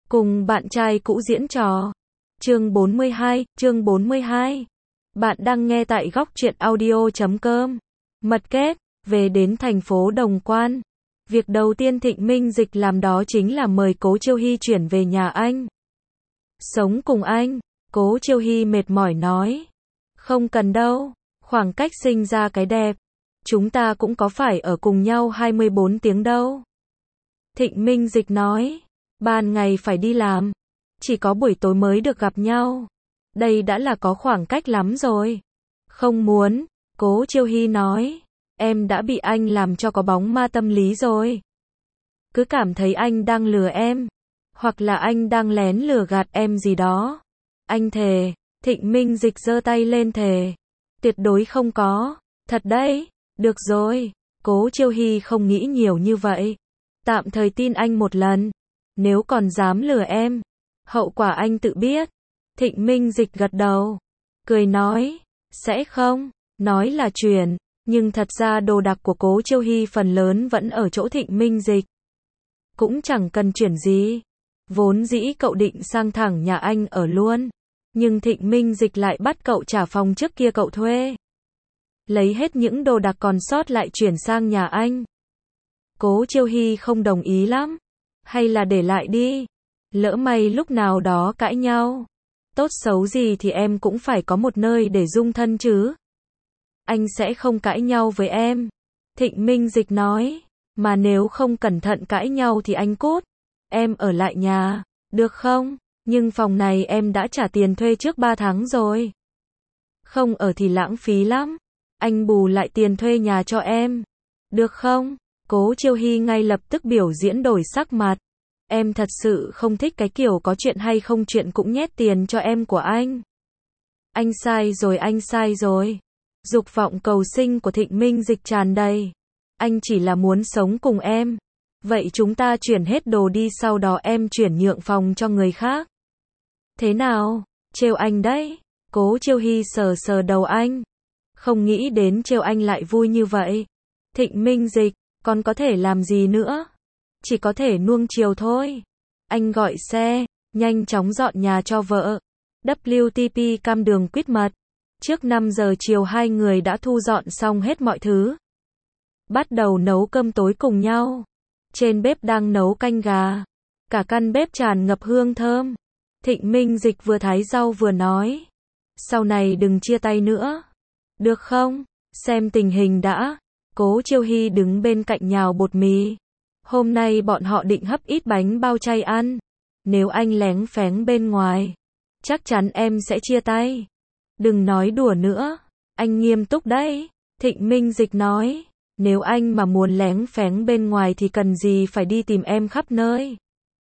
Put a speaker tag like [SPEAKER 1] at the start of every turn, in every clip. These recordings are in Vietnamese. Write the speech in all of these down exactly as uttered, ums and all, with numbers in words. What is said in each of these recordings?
[SPEAKER 1] cùng bạn trai cũ diễn trò. Chương bốn mươi hai, chương bốn mươi hai. Bạn đang nghe tại góc truyện audio chấm com. Mật kết, về đến thành phố Đồng Quan. Việc đầu tiên Thịnh Minh Dịch làm đó chính là mời Cố Chiêu Hy chuyển về nhà anh. Sống cùng anh, Cố Chiêu Hy mệt mỏi nói. Không cần đâu, khoảng cách sinh ra cái đẹp. Chúng ta cũng có phải ở cùng nhau hai mươi bốn tiếng đâu. Thịnh Minh Dịch nói. Ban ngày phải đi làm. Chỉ có buổi tối mới được gặp nhau. Đây đã là có khoảng cách lắm rồi. Không muốn, Cố Chiêu Hy nói. Em đã bị anh làm cho có bóng ma tâm lý rồi. Cứ cảm thấy anh đang lừa em. Hoặc là anh đang lén lừa gạt em gì đó. Anh thề. Thịnh Minh Dịch giơ tay lên thề. Tuyệt đối không có. Thật đấy. Được rồi. Cố Chiêu Hy không nghĩ nhiều như vậy. Tạm thời tin anh một lần. Nếu còn dám lừa em, hậu quả anh tự biết. Thịnh Minh Dịch gật đầu. Cười nói. Sẽ không. Nói là chuyển. Nhưng thật ra đồ đạc của Cố Chiêu Hy phần lớn vẫn ở chỗ Thịnh Minh Dịch. Cũng chẳng cần chuyển gì. Vốn dĩ cậu định sang thẳng nhà anh ở luôn. Nhưng Thịnh Minh Dịch lại bắt cậu trả phòng trước kia cậu thuê. Lấy hết những đồ đạc còn sót lại chuyển sang nhà anh. Cố Chiêu Hy không đồng ý lắm. Hay là để lại đi. Lỡ may lúc nào đó cãi nhau. Tốt xấu gì thì em cũng phải có một nơi để dung thân chứ. Anh sẽ không cãi nhau với em. Thịnh Minh Dịch nói. Mà nếu không cẩn thận cãi nhau thì anh cút. Em ở lại nhà. Được không? Nhưng phòng này em đã trả tiền thuê trước ba tháng rồi. Không ở thì lãng phí lắm. Anh bù lại tiền thuê nhà cho em. Được không? Cố Chiêu Hy ngay lập tức biểu diễn đổi sắc mặt. Em thật sự không thích cái kiểu có chuyện hay không chuyện cũng nhét tiền cho em của anh. Anh sai rồi, anh sai rồi. Dục vọng cầu sinh của Thịnh Minh Dịch tràn đầy. Anh chỉ là muốn sống cùng em. Vậy chúng ta chuyển hết đồ đi, sau đó em chuyển nhượng phòng cho người khác. Thế nào? Trêu anh đấy. Cố Chiêu Hy sờ sờ đầu anh. Không nghĩ đến trêu anh lại vui như vậy. Thịnh Minh Dịch, còn có thể làm gì nữa? Chỉ có thể nuông chiều thôi. Anh gọi xe, nhanh chóng dọn nhà cho vợ. vê kép tê cam đường quýt mật. Trước năm giờ chiều hai người đã thu dọn xong hết mọi thứ. Bắt đầu nấu cơm tối cùng nhau. Trên bếp đang nấu canh gà. Cả căn bếp tràn ngập hương thơm. Thịnh Minh Dịch vừa thái rau vừa nói. Sau này đừng chia tay nữa. Được không? Xem tình hình đã. Cố Chiêu Hy đứng bên cạnh nhào bột mì. Hôm nay bọn họ định hấp ít bánh bao chay ăn. Nếu anh léng phéng bên ngoài, chắc chắn em sẽ chia tay. Đừng nói đùa nữa. Anh nghiêm túc đấy. Thịnh Minh Dịch nói. Nếu anh mà muốn léng phéng bên ngoài thì cần gì phải đi tìm em khắp nơi.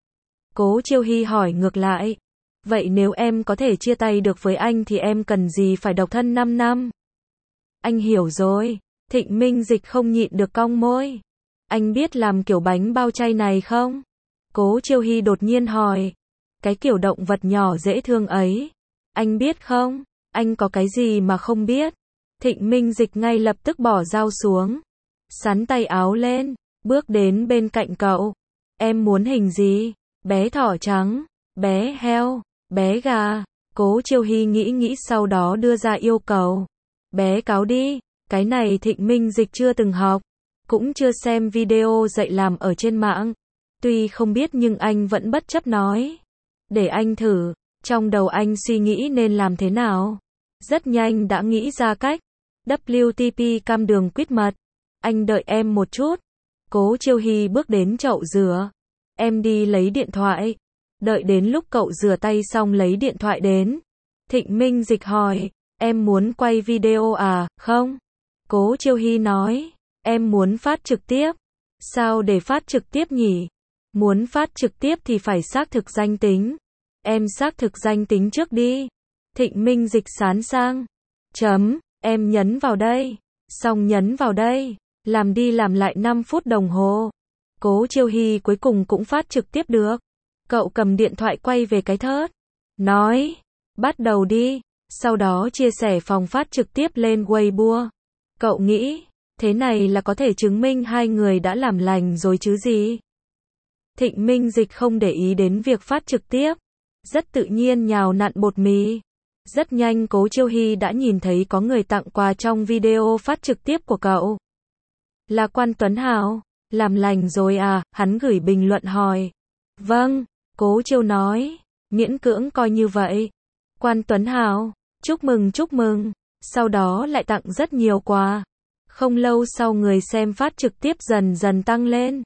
[SPEAKER 1] Cố Chiêu Hy hỏi ngược lại. Vậy nếu em có thể chia tay được với anh thì em cần gì phải độc thân năm năm? Anh hiểu rồi. Thịnh Minh Dịch không nhịn được cong môi. Anh biết làm kiểu bánh bao chay này không? Cố Chiêu Hy đột nhiên hỏi. Cái kiểu động vật nhỏ dễ thương ấy. Anh biết không? Anh có cái gì mà không biết? Thịnh Minh Dịch ngay lập tức bỏ dao xuống. Xắn tay áo lên. Bước đến bên cạnh cậu. Em muốn hình gì? Bé thỏ trắng. Bé heo. Bé gà. Cố Chiêu Hy nghĩ nghĩ sau đó đưa ra yêu cầu. Bé cáo đi. Cái này Thịnh Minh Dịch chưa từng học. Cũng chưa xem video dạy làm ở trên mạng. Tuy không biết nhưng anh vẫn bất chấp nói. Để anh thử. Trong đầu anh suy nghĩ nên làm thế nào. Rất nhanh đã nghĩ ra cách. vê kép tê cam đường quýt mật. Anh đợi em một chút. Cố Chiêu Hy bước đến chậu rửa. Em đi lấy điện thoại. Đợi đến lúc cậu rửa tay xong lấy điện thoại đến. Thịnh Minh Dịch hỏi. Em muốn quay video à, không? Cố Chiêu Hy nói. Em muốn phát trực tiếp. Sao để phát trực tiếp nhỉ? Muốn phát trực tiếp thì phải xác thực danh tính. Em xác thực danh tính trước đi. Thịnh Minh Dịch sán sang. Chấm, em nhấn vào đây. Xong nhấn vào đây. Làm đi làm lại năm phút đồng hồ. Cố Chiêu Hy cuối cùng cũng phát trực tiếp được. Cậu cầm điện thoại quay về cái thớt. Nói. Bắt đầu đi. Sau đó chia sẻ phòng phát trực tiếp lên Weibo. Cậu nghĩ. Thế này là có thể chứng minh hai người đã làm lành rồi chứ gì? Thịnh Minh Dịch không để ý đến việc phát trực tiếp, rất tự nhiên nhào nặn bột mì. Rất nhanh Cố Chiêu Hy đã nhìn thấy có người tặng quà trong video phát trực tiếp của cậu. Là Quan Tuấn Hào, làm lành rồi à, hắn gửi bình luận hỏi. Vâng, Cố Chiêu nói, miễn cưỡng coi như vậy. Quan Tuấn Hào, chúc mừng chúc mừng, sau đó lại tặng rất nhiều quà. Không lâu sau người xem phát trực tiếp dần dần tăng lên.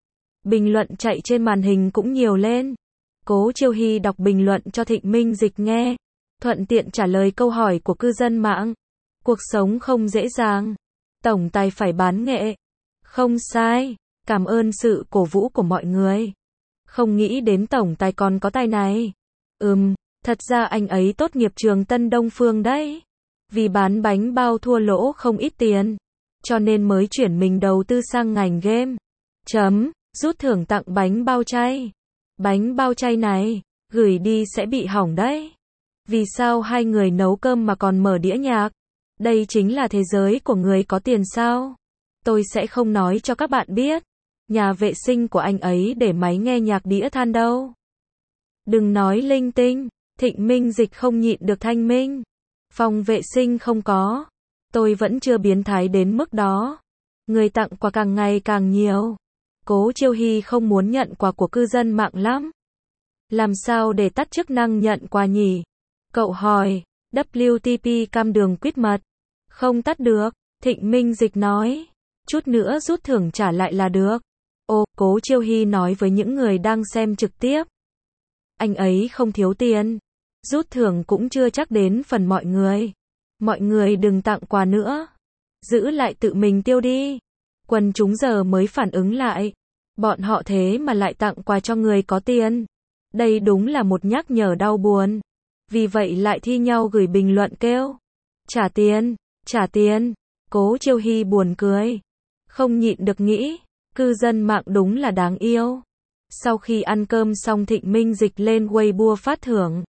[SPEAKER 1] Bình luận chạy trên màn hình cũng nhiều lên. Cố Chiêu Hy đọc bình luận cho Thịnh Minh Dịch nghe, thuận tiện trả lời câu hỏi của cư dân mạng. Cuộc sống không dễ dàng, tổng tài phải bán nghệ. Không sai, cảm ơn sự cổ vũ của mọi người. Không nghĩ đến tổng tài còn có tài này. Ừm, thật ra anh ấy tốt nghiệp trường Tân Đông Phương đấy. Vì bán bánh bao thua lỗ không ít tiền, cho nên mới chuyển mình đầu tư sang ngành game. Chấm, rút thưởng tặng bánh bao chay. Bánh bao chay này, gửi đi sẽ bị hỏng đấy. Vì sao hai người nấu cơm mà còn mở đĩa nhạc? Đây chính là thế giới của người có tiền sao? Tôi sẽ không nói cho các bạn biết. Nhà vệ sinh của anh ấy để máy nghe nhạc đĩa than đâu. Đừng nói linh tinh, Thịnh Minh Dịch không nhịn được thanh minh. Phòng vệ sinh không có. Tôi vẫn chưa biến thái đến mức đó. Người tặng quà càng ngày càng nhiều. Cố Chiêu Hy không muốn nhận quà của cư dân mạng lắm. Làm sao để tắt chức năng nhận quà nhỉ? Cậu hỏi. vê kép tê cam đường quýt mật. Không tắt được, Thịnh Minh Dịch nói. Chút nữa rút thưởng trả lại là được. Ồ, Cố Chiêu Hy nói với những người đang xem trực tiếp. Anh ấy không thiếu tiền. Rút thưởng cũng chưa chắc đến phần mọi người. Mọi người đừng tặng quà nữa. Giữ lại tự mình tiêu đi. Quần chúng giờ mới phản ứng lại. Bọn họ thế mà lại tặng quà cho người có tiền. Đây đúng là một nhắc nhở đau buồn. Vì vậy lại thi nhau gửi bình luận kêu. Trả tiền, trả tiền. Cố Chiêu Hy buồn cười. Không nhịn được nghĩ. Cư dân mạng đúng là đáng yêu. Sau khi ăn cơm xong Thịnh Minh Dịch lên Weibo phát thưởng.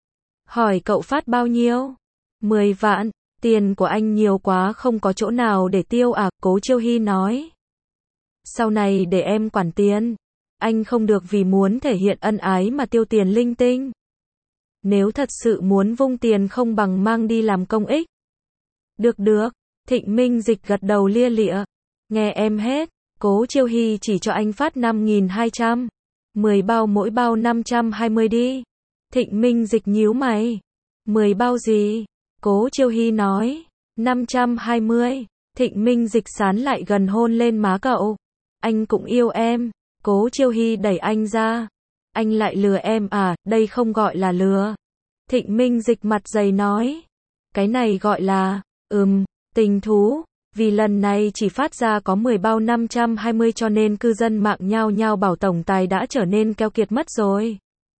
[SPEAKER 1] Hỏi cậu phát bao nhiêu? mười vạn. Tiền của anh nhiều quá không có chỗ nào để tiêu à? Cố Chiêu Hy nói. Sau này để em quản tiền. Anh không được vì muốn thể hiện ân ái mà tiêu tiền linh tinh. Nếu thật sự muốn vung tiền không bằng mang đi làm công ích. Được được. Thịnh Minh Dịch gật đầu lia lịa. Nghe em hết. Cố Chiêu Hy chỉ cho anh phát năm nghìn hai trăm. mười bao mỗi bao năm trăm hai mươi đi. Thịnh Minh Dịch nhíu mày. mười bao gì? Cố Chiêu Hy nói. năm trăm hai mươi. Thịnh Minh Dịch sán lại gần hôn lên má cậu. Anh cũng yêu em. Cố Chiêu Hy đẩy anh ra. Anh lại lừa em à? Đây không gọi là lừa. Thịnh Minh Dịch mặt dày nói. Cái này gọi là, ừm, tình thú. Vì lần này chỉ phát ra có mười bao năm trăm hai mươi cho nên cư dân mạng nhao nhao bảo tổng tài đã trở nên keo kiệt mất rồi.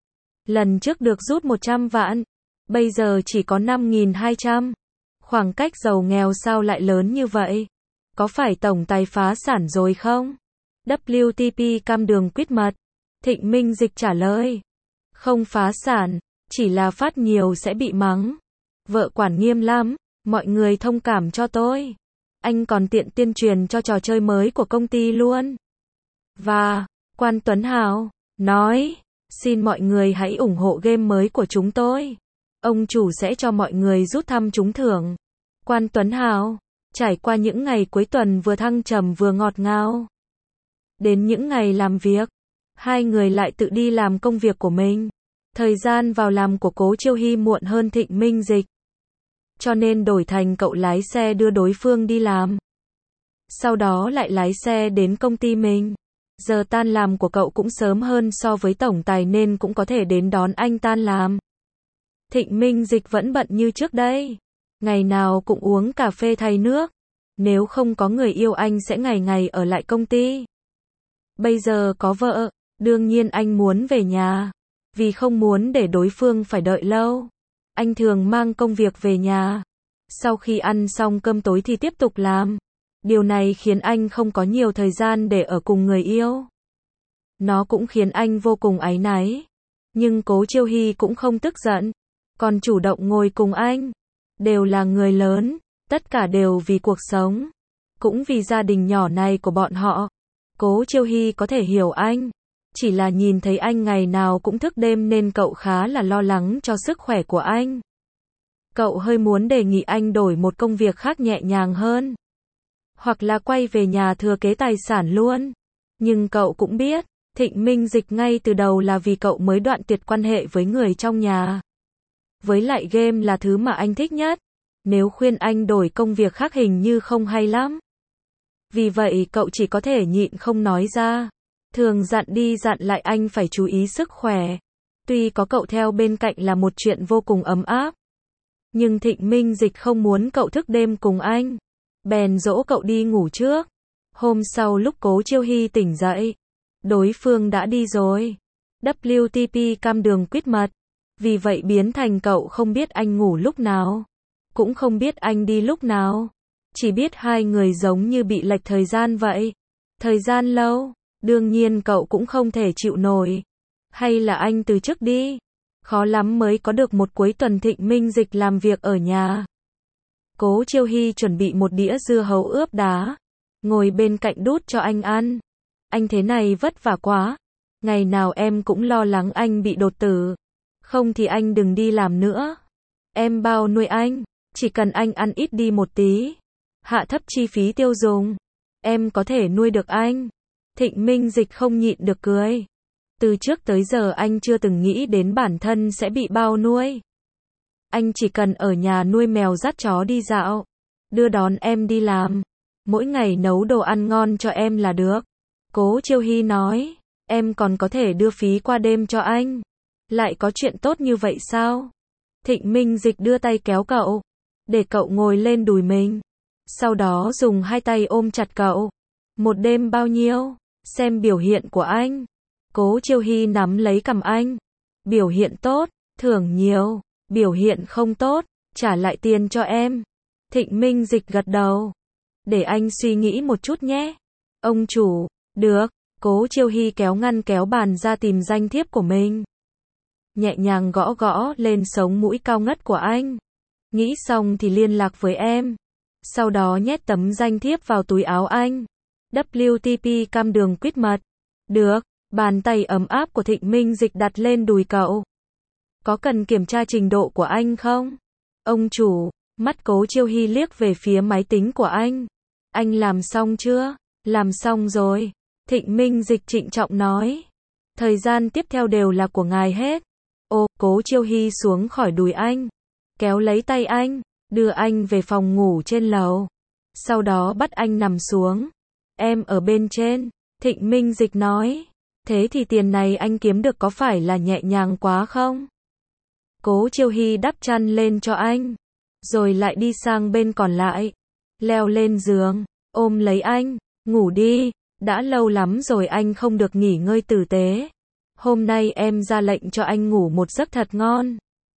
[SPEAKER 1] Lần trước được rút một trăm vạn. Bây giờ chỉ có năm nghìn hai trăm. Khoảng cách giàu nghèo sao lại lớn như vậy? Có phải tổng tài phá sản rồi không? vê kép tê cam đường quýt mật. Thịnh Minh Dịch trả lời. Không phá sản, chỉ là phát nhiều sẽ bị mắng. Vợ quản nghiêm lắm, mọi người thông cảm cho tôi. Anh còn tiện tuyên truyền cho trò chơi mới của công ty luôn. Và, Quan Tuấn Hào, nói, xin mọi người hãy ủng hộ game mới của chúng tôi. Ông chủ sẽ cho mọi người rút thăm trúng thưởng. Quan Tuấn Hào, trải qua những ngày cuối tuần vừa thăng trầm vừa ngọt ngào. Đến những ngày làm việc, hai người lại tự đi làm công việc của mình. Thời gian vào làm của Cố Chiêu Hy muộn hơn Thịnh Minh Dịch. Cho nên đổi thành cậu lái xe đưa đối phương đi làm. Sau đó lại lái xe đến công ty mình. Giờ tan làm của cậu cũng sớm hơn so với tổng tài nên cũng có thể đến đón anh tan làm. Thịnh Minh Dịch vẫn bận như trước đây. Ngày nào cũng uống cà phê thay nước. Nếu không có người yêu anh sẽ ngày ngày ở lại công ty. Bây giờ có vợ, đương nhiên anh muốn về nhà. Vì không muốn để đối phương phải đợi lâu. Anh thường mang công việc về nhà. Sau khi ăn xong cơm tối thì tiếp tục làm. Điều này khiến anh không có nhiều thời gian để ở cùng người yêu. Nó cũng khiến anh vô cùng áy náy. Nhưng Cố Chiêu Hy cũng không tức giận. Còn chủ động ngồi cùng anh. Đều là người lớn. Tất cả đều vì cuộc sống. Cũng vì gia đình nhỏ này của bọn họ. Cố Chiêu Hy có thể hiểu anh. Chỉ là nhìn thấy anh ngày nào cũng thức đêm nên cậu khá là lo lắng cho sức khỏe của anh. Cậu hơi muốn đề nghị anh đổi một công việc khác nhẹ nhàng hơn. Hoặc là quay về nhà thừa kế tài sản luôn. Nhưng cậu cũng biết, Thịnh Minh Dịch ngay từ đầu là vì cậu mới đoạn tuyệt quan hệ với người trong nhà. Với lại game là thứ mà anh thích nhất. Nếu khuyên anh đổi công việc khác hình như không hay lắm. Vì vậy cậu chỉ có thể nhịn không nói ra. Thường dặn đi dặn lại anh phải chú ý sức khỏe. Tuy có cậu theo bên cạnh là một chuyện vô cùng ấm áp. Nhưng Thịnh Minh Dịch không muốn cậu thức đêm cùng anh. Bèn dỗ cậu đi ngủ trước. Hôm sau lúc Cố Chiêu Hy tỉnh dậy, đối phương đã đi rồi. vê kép tê cam đường quýt mật. Vì vậy biến thành cậu không biết anh ngủ lúc nào. Cũng không biết anh đi lúc nào. Chỉ biết hai người giống như bị lệch thời gian vậy. Thời gian lâu, đương nhiên cậu cũng không thể chịu nổi. Hay là anh từ chức đi. Khó lắm mới có được một cuối tuần Thịnh Minh Dịch làm việc ở nhà. Cố Chiêu Hy chuẩn bị một đĩa dưa hấu ướp đá. Ngồi bên cạnh đút cho anh ăn. Anh thế này vất vả quá. Ngày nào em cũng lo lắng anh bị đột tử. Không thì anh đừng đi làm nữa. Em bao nuôi anh. Chỉ cần anh ăn ít đi một tí. Hạ thấp chi phí tiêu dùng. Em có thể nuôi được anh. Thịnh Minh Dịch không nhịn được cười. Từ trước tới giờ anh chưa từng nghĩ đến bản thân sẽ bị bao nuôi. Anh chỉ cần ở nhà nuôi mèo dắt chó đi dạo. Đưa đón em đi làm. Mỗi ngày nấu đồ ăn ngon cho em là được. Cố Chiêu Hy nói. Em còn có thể đưa phí qua đêm cho anh. Lại có chuyện tốt như vậy sao? Thịnh Minh Dịch đưa tay kéo cậu. Để cậu ngồi lên đùi mình. Sau đó dùng hai tay ôm chặt cậu. Một đêm bao nhiêu? Xem biểu hiện của anh. Cố Chiêu Hy nắm lấy cằm anh. Biểu hiện tốt, thưởng nhiều. Biểu hiện không tốt, trả lại tiền cho em. Thịnh Minh Dịch gật đầu. Để anh suy nghĩ một chút nhé. Ông chủ, được. Cố Chiêu Hy kéo ngăn kéo bàn ra tìm danh thiếp của mình. Nhẹ nhàng gõ gõ lên sống mũi cao ngất của anh. Nghĩ xong thì liên lạc với em. Sau đó nhét tấm danh thiếp vào túi áo anh. vê kép tê cam đường quýt mật. Được. Bàn tay ấm áp của Thịnh Minh Dịch đặt lên đùi cậu. Có cần kiểm tra trình độ của anh không? Ông chủ. Mắt Cố Chiêu Hy liếc về phía máy tính của anh. Anh làm xong chưa? Làm xong rồi. Thịnh Minh Dịch trịnh trọng nói. Thời gian tiếp theo đều là của ngài hết. Ô, Cố Chiêu Hy xuống khỏi đùi anh. Kéo lấy tay anh. Đưa anh về phòng ngủ trên lầu. Sau đó bắt anh nằm xuống. Em ở bên trên. Thịnh Minh Dịch nói. Thế thì tiền này anh kiếm được có phải là nhẹ nhàng quá không? Cố Chiêu Hy đắp chăn lên cho anh. Rồi lại đi sang bên còn lại. Leo lên giường. Ôm lấy anh. Ngủ đi. Đã lâu lắm rồi anh không được nghỉ ngơi tử tế. Hôm nay em ra lệnh cho anh ngủ một giấc thật ngon.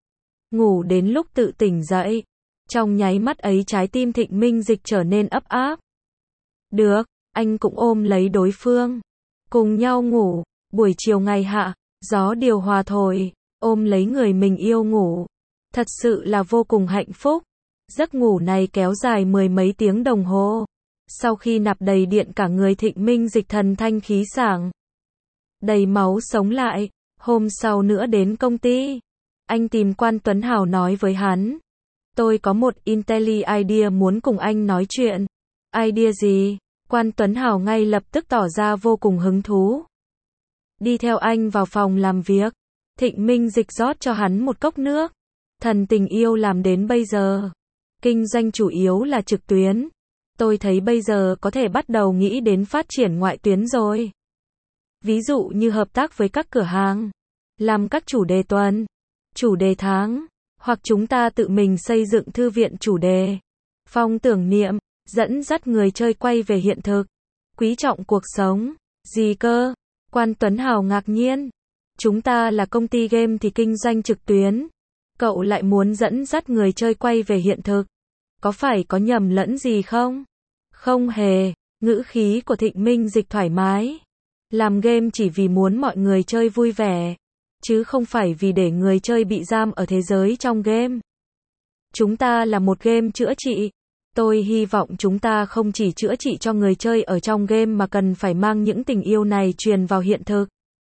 [SPEAKER 1] Ngủ đến lúc tự tỉnh dậy. Trong nháy mắt ấy trái tim Thịnh Minh Dịch trở nên ấp áp. Được, anh cũng ôm lấy đối phương. Cùng nhau ngủ. Buổi chiều ngày hạ, gió điều hòa thổi. Ôm lấy người mình yêu ngủ. Thật sự là vô cùng hạnh phúc. Giấc ngủ này kéo dài mười mấy tiếng đồng hồ. Sau khi nạp đầy điện cả người Thịnh Minh Dịch thần thanh khí sảng. Đầy máu sống lại. Hôm sau nữa đến công ty. Anh tìm Quan Tuấn Hào nói với hắn. Tôi có một Intelli idea muốn cùng anh nói chuyện. Idea gì? Quan Tuấn Hào ngay lập tức tỏ ra vô cùng hứng thú. Đi theo anh vào phòng làm việc. Thịnh Minh Dịch rót cho hắn một cốc nước. Thần tình yêu làm đến bây giờ. Kinh doanh chủ yếu là trực tuyến. Tôi thấy bây giờ có thể bắt đầu nghĩ đến phát triển ngoại tuyến rồi. Ví dụ như hợp tác với các cửa hàng. Làm các chủ đề tuần. Chủ đề tháng. Hoặc chúng ta tự mình xây dựng thư viện chủ đề. Phong tưởng niệm. Dẫn dắt người chơi quay về hiện thực. Quý trọng cuộc sống. Gì cơ? Quan Tuấn Hào ngạc nhiên. Chúng ta là công ty game thì kinh doanh trực tuyến. Cậu lại muốn dẫn dắt người chơi quay về hiện thực. Có phải có nhầm lẫn gì không? Không hề. Ngữ khí của Thịnh Minh Dịch thoải mái. Làm game chỉ vì muốn mọi người chơi vui vẻ. Chứ không phải vì để người chơi bị giam ở thế giới trong game. Chúng ta là một game chữa trị. Tôi hy vọng chúng ta không chỉ chữa trị cho người chơi ở trong game mà cần phải mang những tình yêu này truyền vào hiện thực.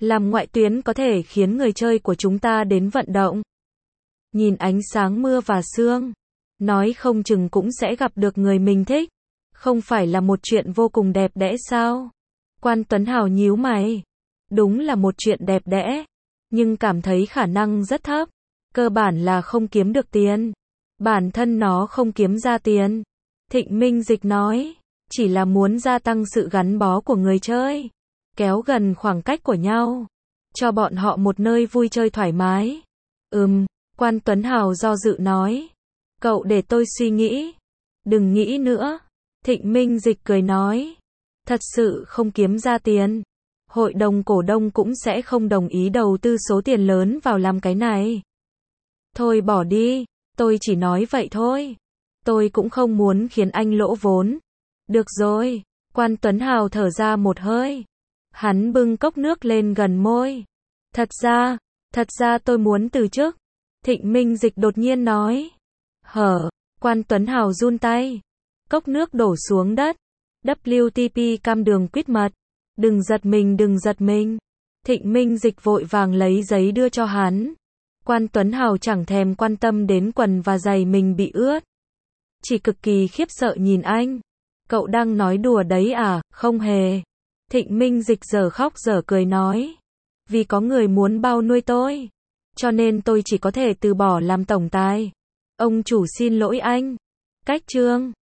[SPEAKER 1] Làm ngoại tuyến có thể khiến người chơi của chúng ta đến vận động. Nhìn ánh sáng mưa và sương. Nói không chừng cũng sẽ gặp được người mình thích. Không phải là một chuyện vô cùng đẹp đẽ sao? Quan Tuấn Hào nhíu mày. Đúng là một chuyện đẹp đẽ. Nhưng cảm thấy khả năng rất thấp. Cơ bản là không kiếm được tiền. Bản thân nó không kiếm ra tiền. Thịnh Minh Dịch nói. Chỉ là muốn gia tăng sự gắn bó của người chơi. Kéo gần khoảng cách của nhau. Cho bọn họ một nơi vui chơi thoải mái. Ừm, Quan Tuấn Hào do dự nói. Cậu để tôi suy nghĩ. Đừng nghĩ nữa. Thịnh Minh Dịch cười nói. Thật sự không kiếm ra tiền. Hội đồng cổ đông cũng sẽ không đồng ý đầu tư số tiền lớn vào làm cái này. Thôi bỏ đi, tôi chỉ nói vậy thôi. Tôi cũng không muốn khiến anh lỗ vốn. Được rồi, Quan Tuấn Hào thở ra một hơi. Hắn bưng cốc nước lên gần môi. Thật ra, thật ra tôi muốn từ chức. Thịnh Minh Dịch đột nhiên nói. Hở, Quan Tuấn Hào run tay. Cốc nước đổ xuống đất. vê kép tê cam đường quýt mật. Đừng giật mình, đừng giật mình. Thịnh Minh Dịch vội vàng lấy giấy đưa cho hắn. Quan Tuấn Hào chẳng thèm quan tâm đến quần và giày mình bị ướt. Chỉ cực kỳ khiếp sợ nhìn anh. Cậu đang nói đùa đấy à? Không hề. Thịnh Minh Dịch dở khóc dở cười nói. Vì có người muốn bao nuôi tôi. Cho nên tôi chỉ có thể từ bỏ làm tổng tài. Ông chủ xin lỗi anh. Cách chương